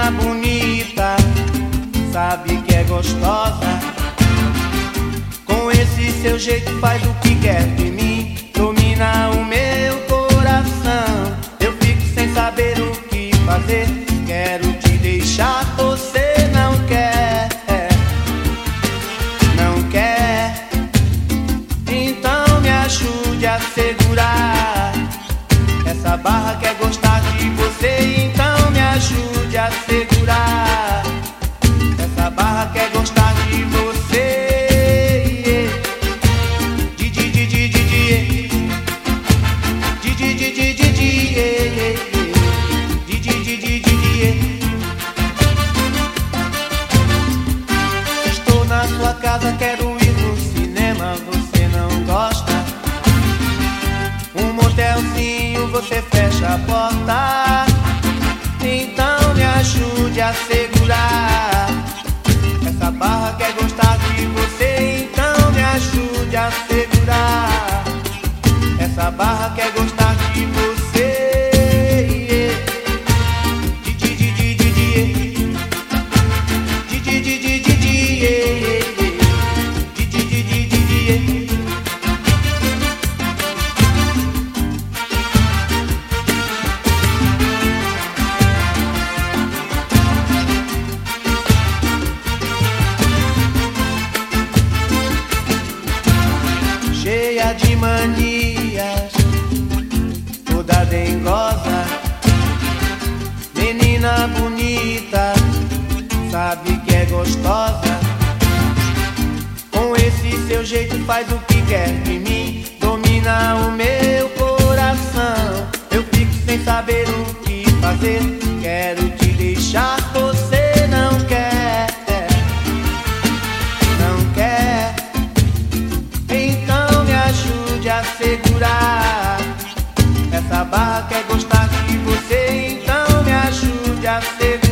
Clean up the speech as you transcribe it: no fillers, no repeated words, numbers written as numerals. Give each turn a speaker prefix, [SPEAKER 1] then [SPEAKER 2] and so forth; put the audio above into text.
[SPEAKER 1] Menina bonita, sabe que é gostosa. Com esse seu jeito faz o que quer de mim, domina o meu coração. Eu fico sem saber o que fazer, quero te deixar, você não quer, não quer. Então me ajude a segurar essa barra, quer gostar de você. Então me ajude a segurar essa barra, quer gostar de você. Estou na sua casa, quero ir no cinema, você não gosta. Um motelzinho, você fecha a porta. Então me ajude a segurar essa barra, quer gostar de você. Então me ajude a segurar essa barra, quer gostar de você. Cheia de manias, toda dengosa, menina bonita, sabe que é gostosa. Com esse seu jeito faz o que quer de mim, domina o meu coração. Eu fico sem saber o que fazer, quero te deixar, você não quer, não quer. Então me ajude a segurar essa barra, quer gostar de você. Então me ajude a segurar